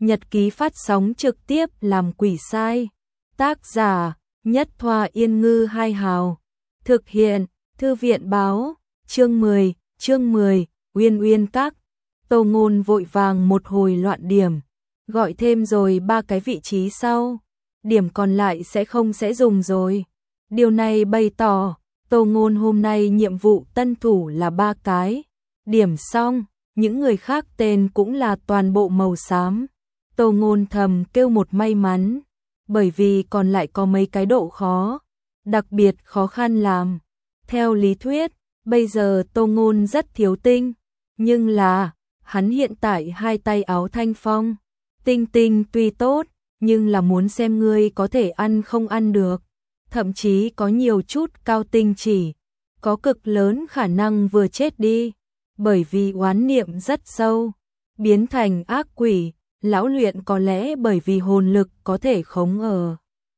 Nhật ký phát sóng trực tiếp làm quỷ sai. Tác giả: Nhất Thoa Yên Ngư Hai Hào. Thực hiện: Thư viện báo. Chương 10, Uyên Uyên Các. Tô Ngôn vội vàng một hồi loạn điểm, gọi thêm rồi 3 cái vị trí sau, điểm còn lại sẽ dùng rồi. Điều này bày tỏ Tô Ngôn hôm nay nhiệm vụ tân thủ là 3 cái. Điểm xong, những người khác tên cũng là toàn bộ màu xám. Tô Ngôn thầm kêu một may mắn, bởi vì còn lại có mấy cái độ khó, đặc biệt khó khăn làm. Theo lý thuyết, bây giờ Tô Ngôn rất thiếu tinh, nhưng là hắn hiện tại hai tay áo thanh phong. Tinh tuy tốt, nhưng là muốn xem ngươi có thể ăn không ăn được. Thậm chí có nhiều chút cao tinh chỉ, có cực lớn khả năng vừa chết đi, bởi vì oán niệm rất sâu, biến thành ác quỷ. Lão luyện có lẽ bởi vì hồn lực có thể khống ở.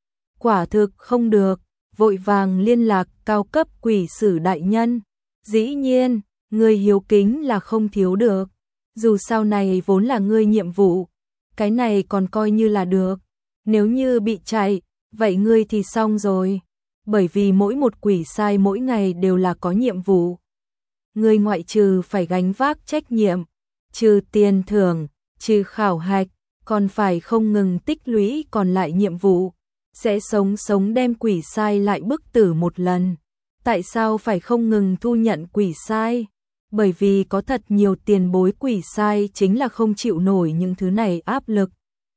Quả thực không được, vội vàng liên lạc cao cấp quỷ sử đại nhân. Dĩ nhiên, người hiếu kính là không thiếu được, dù sau này vốn là ngươi nhiệm vụ, cái này còn coi như là được. Nếu như bị chạy, vậy ngươi thì xong rồi, bởi vì mỗi một quỷ sai mỗi ngày đều là có nhiệm vụ. Ngươi ngoại trừ phải gánh vác trách nhiệm, trừ tiền thưởng, trừ khảo hạch, còn phải không ngừng tích lũy còn lại nhiệm vụ, sẽ sống đem quỷ sai lại bức tử một lần. Tại sao phải không ngừng thu nhận quỷ sai? Bởi vì có thật nhiều tiền bối quỷ sai chính là không chịu nổi những thứ này áp lực,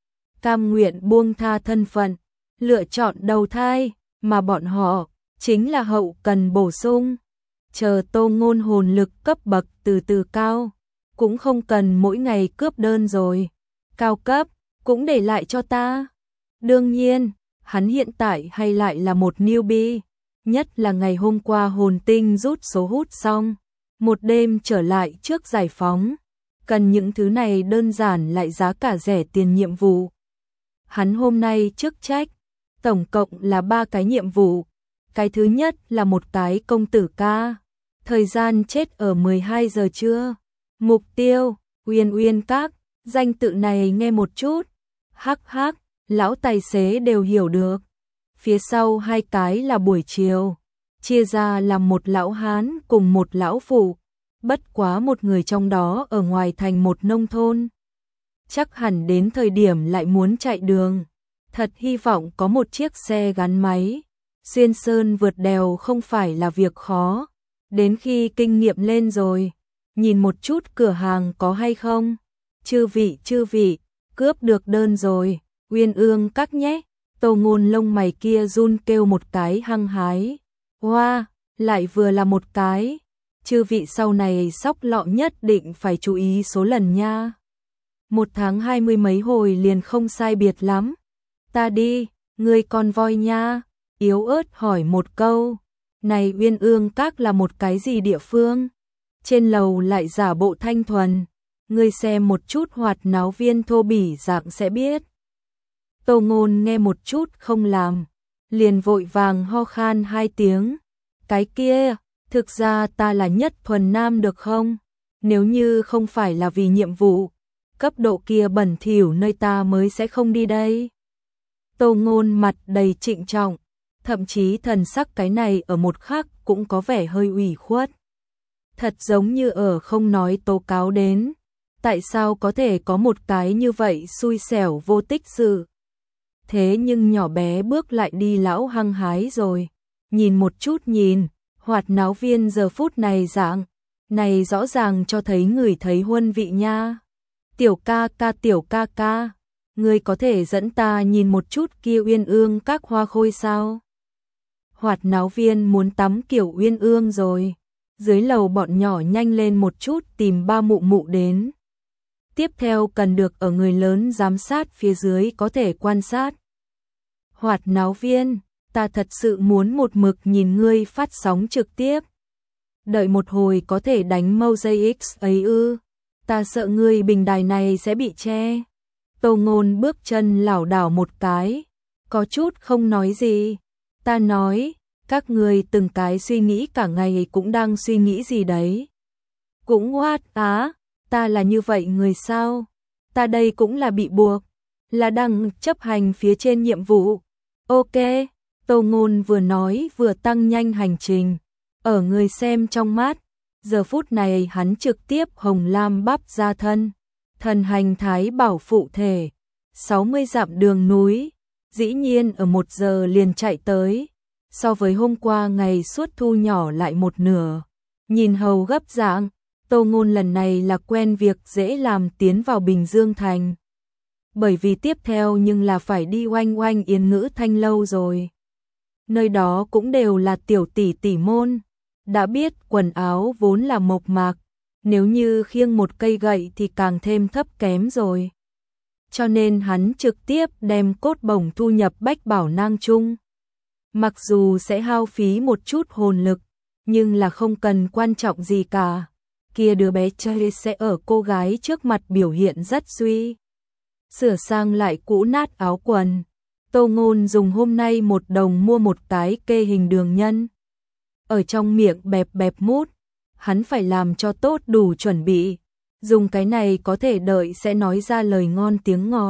cam nguyện buông tha thân phận, lựa chọn đầu thai, mà bọn họ chính là hậu cần bổ sung. Chờ Tô Ngôn hồn lực cấp bậc từ từ cao, cũng không cần mỗi ngày cướp đơn rồi, cao cấp cũng để lại cho ta. Đương nhiên, hắn hiện tại hay lại là một newbie, nhất là ngày hôm qua hồn tinh rút số hút xong, một đêm trở lại trước giải phóng, cần những thứ này đơn giản lại giá cả rẻ tiền nhiệm vụ. Hắn hôm nay chức trách, tổng cộng là 3 cái nhiệm vụ. Cái thứ nhất là một cái công tử ca, thời gian chết ở 12 giờ trưa. Mục tiêu, Uyên Uyên Các, danh tự này nghe một chút. Hắc hắc, lão tài xế đều hiểu được. Phía sau 2 cái là buổi chiều, chia ra làm một lão hán cùng một lão phụ, bất quá một người trong đó ở ngoài thành một nông thôn. Chắc hẳn đến thời điểm lại muốn chạy đường. Thật hy vọng có một chiếc xe gắn máy. Xuyên sơn vượt đèo không phải là việc khó. Đến khi kinh nghiệm lên rồi, nhìn một chút cửa hàng có hay không. Chư vị, cướp được đơn rồi, Uyên Ương Các nhé. Tô Ngôn lông mày kia run kêu một cái hăng hái. Hoa, lại vừa là một cái. Chư vị sau này sóc lọ nhất định phải chú ý số lần nha. 1 tháng 20 mấy hồi liền không sai biệt lắm. Ta đi, ngươi con voi nha. Yếu ớt hỏi một câu. Này Uyên Ương Các là một cái gì địa phương? Trên lầu lại giả bộ thanh thuần. Ngươi xem một chút hoạt náo viên thô bỉ dạng sẽ biết. Tô Ngôn nghe một chút không làm, liền vội vàng ho khan 2 tiếng. Cái kia, thực ra ta là Nhất Thuần Nam được không? Nếu như không phải là vì nhiệm vụ, cấp độ kia bẩn thỉu nơi ta mới sẽ không đi đây. Tô Ngôn mặt đầy trịnh trọng, thậm chí thần sắc cái này ở một khắc cũng có vẻ hơi ủy khuất. Thật giống như ở không nói tố cáo đến. Tại sao có thể có một cái như vậy xui xẻo vô tích sự? Thế nhưng nhỏ bé bước lại đi lão hăng hái rồi. Nhìn một chút nhìn, hoạt náo viên giờ phút này dạng. Này rõ ràng cho thấy người thấy huân vị nha. Tiểu ca ca, ngươi có thể dẫn ta nhìn một chút kia Uyên Ương Các hoa khôi sao? Hoạt náo viên muốn tắm kiểu Uyên Ương rồi. Dưới lầu bọn nhỏ nhanh lên một chút tìm ba mụ mụ đến. Tiếp theo cần được ở người lớn giám sát phía dưới có thể quan sát. Hoạt náo viên, ta thật sự muốn một mực nhìn ngươi phát sóng trực tiếp. Đợi một hồi có thể đánh Mojix ấy ư? Ta sợ ngươi bình đài này sẽ bị che. Tô Ngôn bước chân lảo đảo một cái, có chút không nói gì. Ta nói, các ngươi từng cái suy nghĩ cả ngày cũng đang suy nghĩ gì đấy. Cũng ta là như vậy người sao? ta đây cũng là bị buộc, là đang chấp hành phía trên nhiệm vụ. Ok, Tô Ngôn vừa nói vừa tăng nhanh hành trình. Ở người xem trong mắt, giờ phút này hắn trực tiếp hồng lam bắp ra thân. Thần hành thái bảo phụ thể, 60 dặm đường núi, dĩ nhiên ở 1 giờ liền chạy tới. So với hôm qua ngày suốt thu nhỏ lại một nửa. Nhìn hầu gấp dạng, Tô Ngôn lần này là quen việc dễ làm tiến vào Bình Dương Thành. Bởi vì tiếp theo nhưng là phải đi oanh oanh Yên Ngữ Thanh lâu rồi. Nơi đó cũng đều là tiểu tỷ tỷ môn. Đã biết quần áo vốn là mộc mạc, nếu như khiêng một cây gậy thì càng thêm thấp kém rồi. Cho nên hắn trực tiếp đem cốt bổng thu nhập Bách Bảo Nang Trung. Mặc dù sẽ hao phí một chút hồn lực, nhưng là không cần quan trọng gì cả. Kia đứa bé chơi sẽ ở cô gái trước mặt biểu hiện rất suy. Sửa sang lại cũ nát áo quần. Tô Ngôn dùng hôm nay 1 đồng mua một cái kê hình đường nhân. Ở trong miệng bẹp bẹp mút, hắn phải làm cho tốt đủ chuẩn bị. Dùng cái này có thể đợi sẽ nói ra lời ngon tiếng ngọt.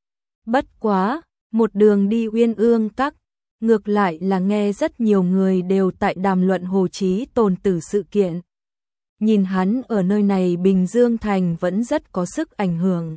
Bất quá, một đường đi Uyên Ương Các, ngược lại là nghe rất nhiều người đều tại đàm luận Hồ Chí Tồn tử sự kiện. Nhìn hắn ở nơi này Bình Dương Thành vẫn rất có sức ảnh hưởng.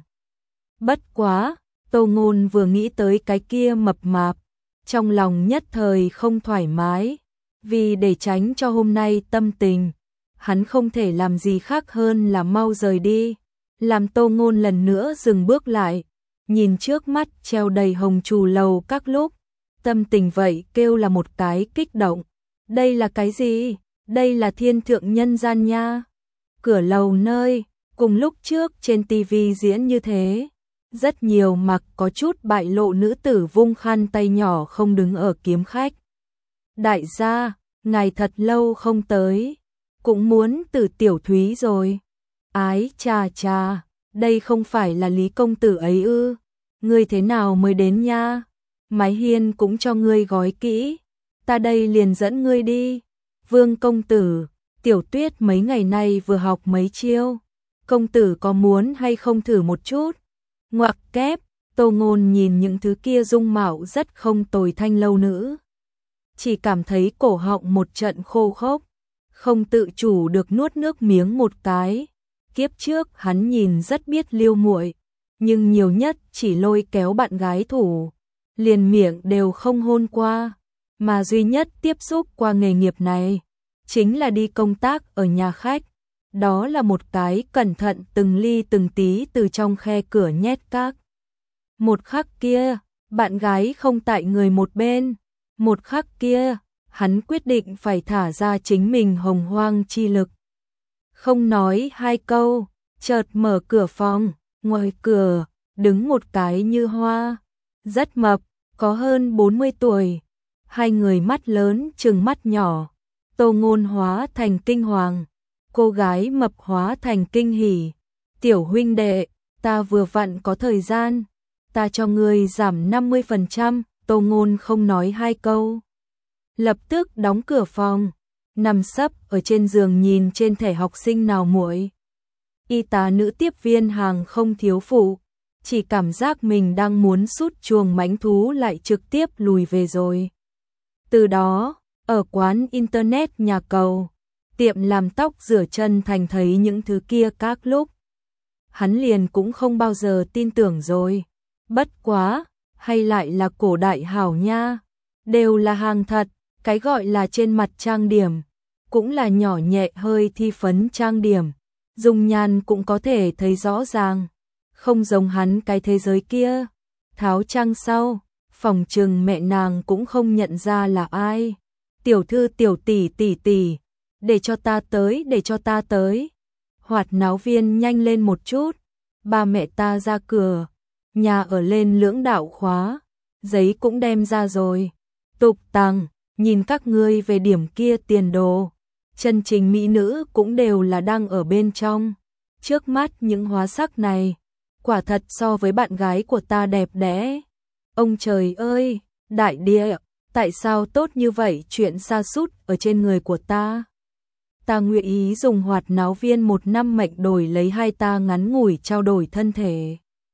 Bất quá, Tô Ngôn vừa nghĩ tới cái kia mập mạp, trong lòng nhất thời không thoải mái, vì để tránh cho hôm nay tâm tình, hắn không thể làm gì khác hơn là mau rời đi, làm Tô Ngôn lần nữa dừng bước lại, nhìn trước mắt treo đầy hồng trù lầu các lúc, tâm tình vậy kêu là một cái kích động. Đây là cái gì? Đây là thiên thượng nhân gian nha. Cửa lầu nơi, cùng lúc trước trên tivi diễn như thế. Rất nhiều mặc có chút bại lộ nữ tử vung khăn tay nhỏ không đứng ở kiếm khách. Đại gia, ngài thật lâu không tới, cũng muốn từ tiểu thúy rồi. Ái chà chà, đây không phải là Lý công tử ấy ư? Ngươi thế nào mới đến nha? Mái hiên cũng cho ngươi gói kỹ, ta đây liền dẫn ngươi đi. Vương công tử, Tiểu Tuyết mấy ngày nay vừa học mấy chiêu, công tử có muốn hay không thử một chút? Ngoặc kép, Tô Ngôn nhìn những thứ kia dung mạo rất không tồi thanh lâu nữ. Chỉ cảm thấy cổ họng một trận khô khốc, không tự chủ được nuốt nước miếng một cái. Kiếp trước hắn nhìn rất biết liêu muội, nhưng nhiều nhất chỉ lôi kéo bạn gái thủ, liền miệng đều không hôn qua, mà duy nhất tiếp xúc qua nghề nghiệp này chính là đi công tác ở nhà khách. Đó là một cái cẩn thận từng ly từng tí từ trong khe cửa nhét các. Một khắc kia, bạn gái không tại người một bên. Một khắc kia, hắn quyết định phải thả ra chính mình hồng hoang chi lực. Không nói hai câu, chợt mở cửa phòng, ngoài cửa, đứng một cái như hoa. Rất mập, có hơn 40 tuổi. Hai người mắt lớn trừng mắt nhỏ. Tô Ngôn hóa thành kinh hoàng. Cô gái mập hóa thành kinh hỉ. Tiểu huynh đệ, ta vừa vặn có thời gian, ta cho ngươi giảm 50%, Tô Ngôn không nói hai câu. Lập tức đóng cửa phòng, nằm sấp ở trên giường nhìn trên thẻ học sinh nào muội. Y tá nữ tiếp viên hàng không thiếu phụ, chỉ cảm giác mình đang muốn sút chuồng mãnh thú lại trực tiếp lùi về rồi. Từ đó, ở quán internet nhà cầu, tiệm làm tóc rửa chân thành thấy những thứ kia các lúc. Hắn liền cũng không bao giờ tin tưởng rồi. Bất quá, hay lại là cổ đại hảo nha. Đều là hàng thật, cái gọi là trên mặt trang điểm, cũng là nhỏ nhẹ hơi thi phấn trang điểm. Dung nhan cũng có thể thấy rõ ràng. Không giống hắn cái thế giới kia. Tháo trang sau, phòng trừng mẹ nàng cũng không nhận ra là ai. Tiểu thư tiểu tỷ tỷ tỷ. Để cho ta tới, để cho ta tới. Hoạt náo viên nhanh lên một chút. Ba mẹ ta ra cửa. Nhà ở lên lưỡng đạo khóa. Giấy cũng đem ra rồi. Tục tằng, nhìn các ngươi về điểm kia tiền đồ. Chân chính mỹ nữ cũng đều là đang ở bên trong. Trước mắt những hóa sắc này, quả thật so với bạn gái của ta đẹp đẽ. Ông trời ơi, đại địa, tại sao tốt như vậy chuyện sa sút ở trên người của ta? Ta nguyện ý dùng hoạt náo viên 1 năm mệnh đổi lấy hai ta ngắn ngủi trao đổi thân thể.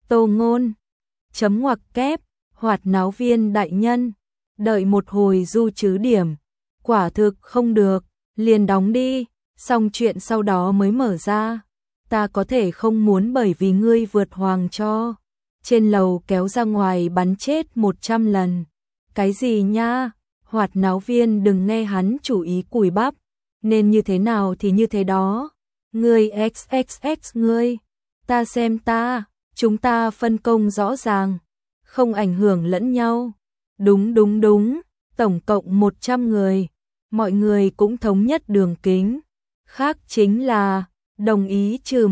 Tô Ngôn. Chấm ngoặc kép, Hoạt náo viên đại nhân. Đợi một hồi du chứ điểm. Quả thực không được, liền đóng đi, xong chuyện sau đó mới mở ra. Ta có thể không muốn bởi vì ngươi vượt hoàng cho. Trên lầu kéo ra ngoài bắn chết 100 lần. Cái gì nha? Hoạt náo viên đừng nghe hắn chủ ý cùi bắp. Nên như thế nào thì như thế đó. Ngươi xxx ngươi. Ta xem ta. Chúng ta phân công rõ ràng. Không ảnh hưởng lẫn nhau. Đúng đúng đúng. Tổng cộng 100 người. Mọi người cũng thống nhất đường kính. Khác chính là đồng ý trừ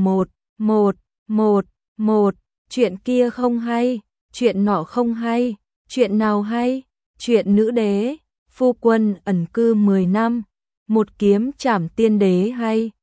một. Chuyện kia không hay. Chuyện nọ không hay. Chuyện nào hay? Chuyện nữ đế, phu quân ẩn cư 10 năm, một kiếm trảm tiên đế hay.